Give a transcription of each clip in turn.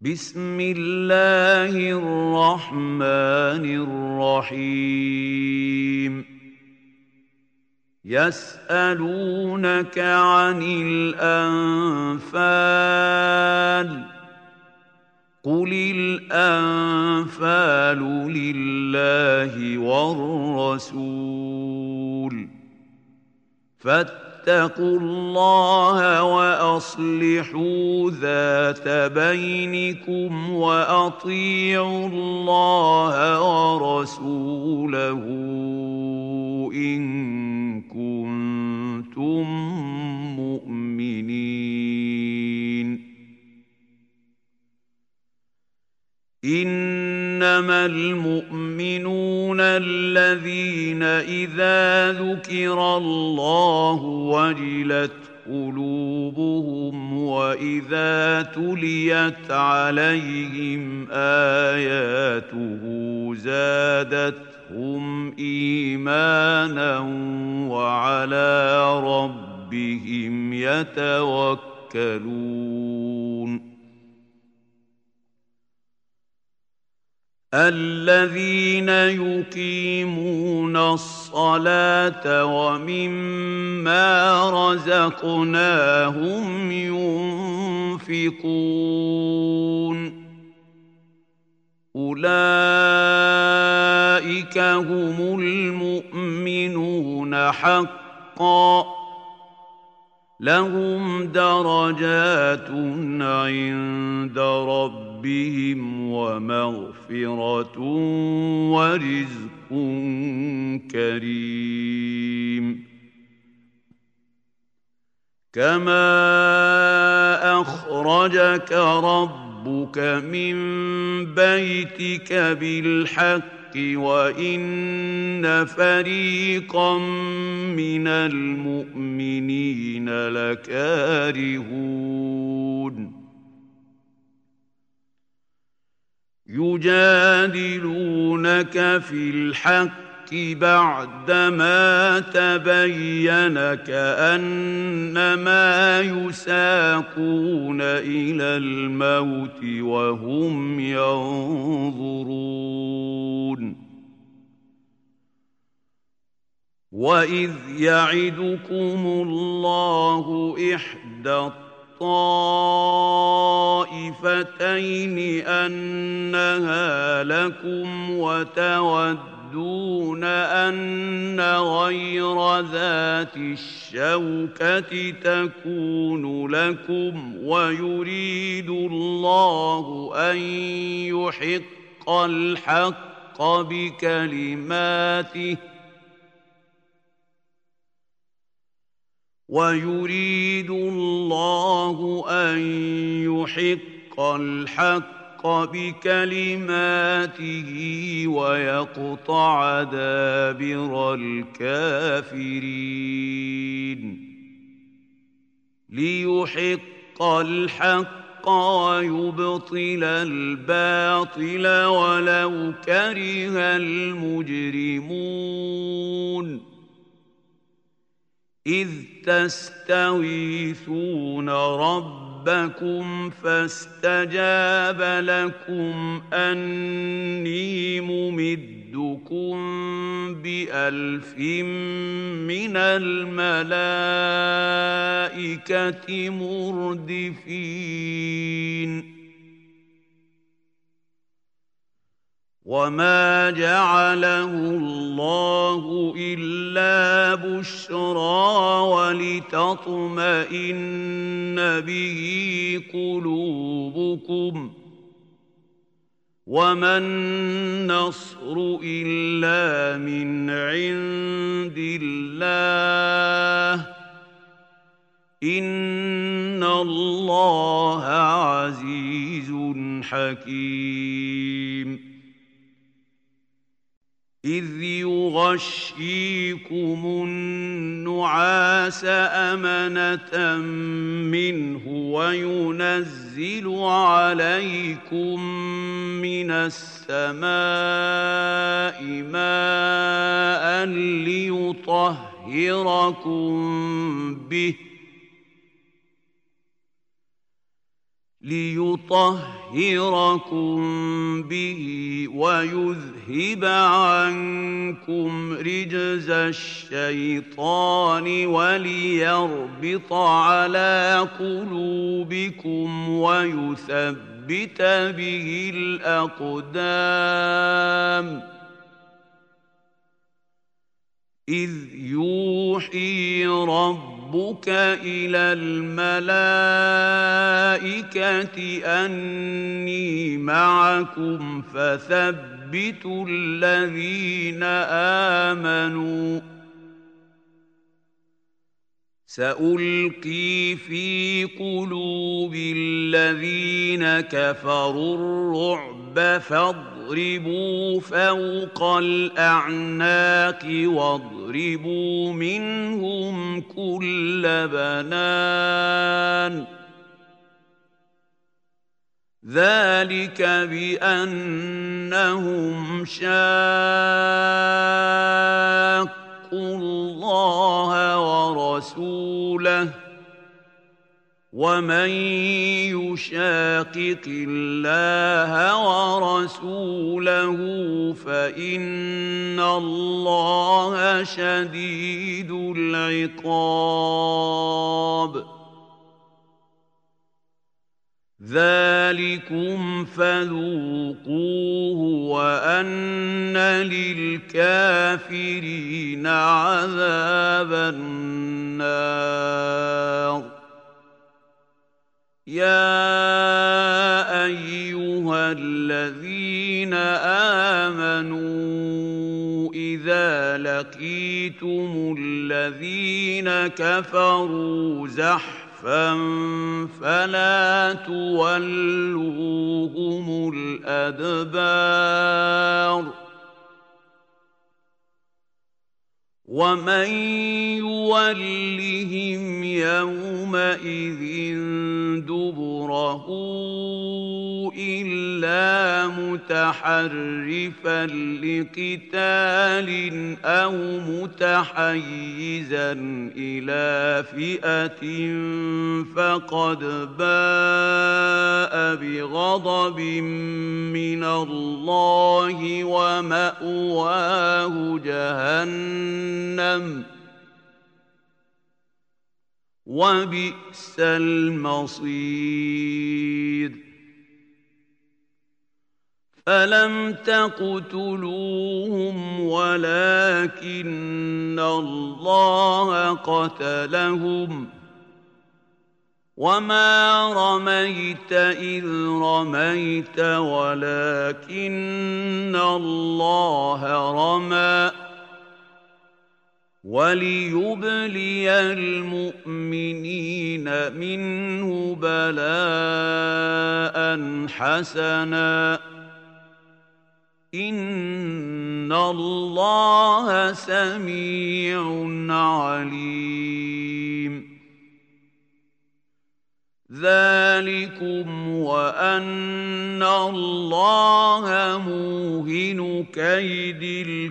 بسم الله الرحمن الرحيم يسألونك عن الأنفال قل الأنفال لله والرسول فاتقوا الله وأصلحوا ذات بينكم وأطيعوا الله ورسوله إن كنتم مؤمنين إنما المؤمنون الذين إذا ذكر الله وجلت قلوبهم وإذا تليت عليهم آياته زادتهم إيمانا وعلى ربهم يتوكلون الذين يقيمون الصلاة ومما رزقناهم ينفقون أولئك هم المؤمنون حقا لهم درجات عند ربهم ومغفرة ورزق كريم كما أخرجك ربك من بيتك بالحق وإن فريقا من المؤمنين لكارهون يجادلونك في الحق بعدما تبين كأنما يساقون إلى الموت وهم ينظرون وإذ يعدكم الله إحدى الطائفتين أنها لكم وتودون أن غير ذات الشوكة تكون لكم ويريد الله أن يحق الحق بكلماته ويريد الله أن يحق الحق بكلماته ويقطع دابر الكافرين ليحق الحق ويبطل الباطل ولو كره المجرمون إذ تستغيثون ربكم فاستجاب لكم أني ممدكم بألف من الملائكة مردفين وما جعله الله إلا بشرى ولتطمئن به قلوبكم وما النصر إلا من عند الله إن الله عزيز حكيم إذ يغشيكم النعاس أمنة منه وينزل عليكم من السماء ماء ليطهركم به ليطهركم به ويذهب عنكم رجز الشيطان وليربط على قلوبكم ويثبت به الأقدام إذ يوحي ربك إلى الملائكة أني معكم فثبتوا الذين آمنوا سألقي في قلوب الذين كفروا الرعب فاضربوا فوق الأعناق واضربوا منهم كل بنان ذلك بأنهم شاقوا الله ورسوله ومن يشاقق الله ورسوله فإن الله شديد العقاب ذلكم فذوقوه وأن للكافرين عذاب النار يا أيها الذين آمنوا إذا لقيتم الذين كفروا زحفا فلا تولوهم الأدبار ومن يولهم يومئذ دبره إلا متحرفا لقتال أو متحيزا إلى فئة فقد باء بغضب من الله ومأواه جهنم وبئس المصير فلم تقتلوهم ولكن الله قتلهم وما رميت إذ رميت ولكن الله رمى وليبلي المؤمنين منه بلاء حسنا إن الله سميع عليم ذلكم وأن الله موهن كيد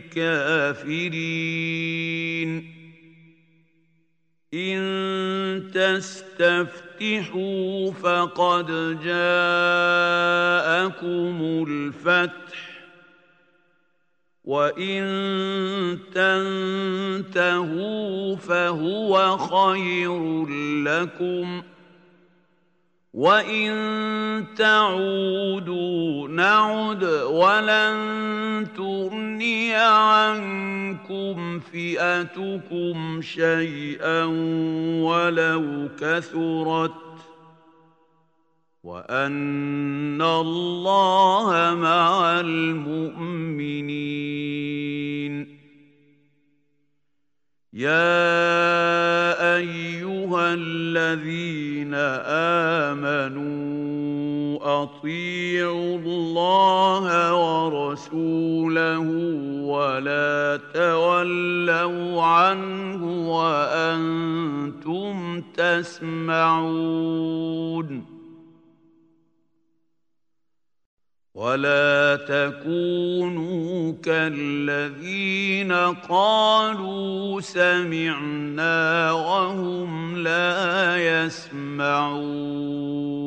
الكافرين إن تستفتحوا فقد جاءكم الفتح وإن تنتهوا فهو خير لكم وإن تعودوا نعد ولن تغني عنكم فئتكم شيئا ولو كثرت وأن الله مع المؤمنين يا أيها الذين آمنوا أطيعوا الله ورسوله ولا تولوا عنه وأنتم تسمعون ولا تكونوا كالذين قالوا سمعنا وهم لا يسمعون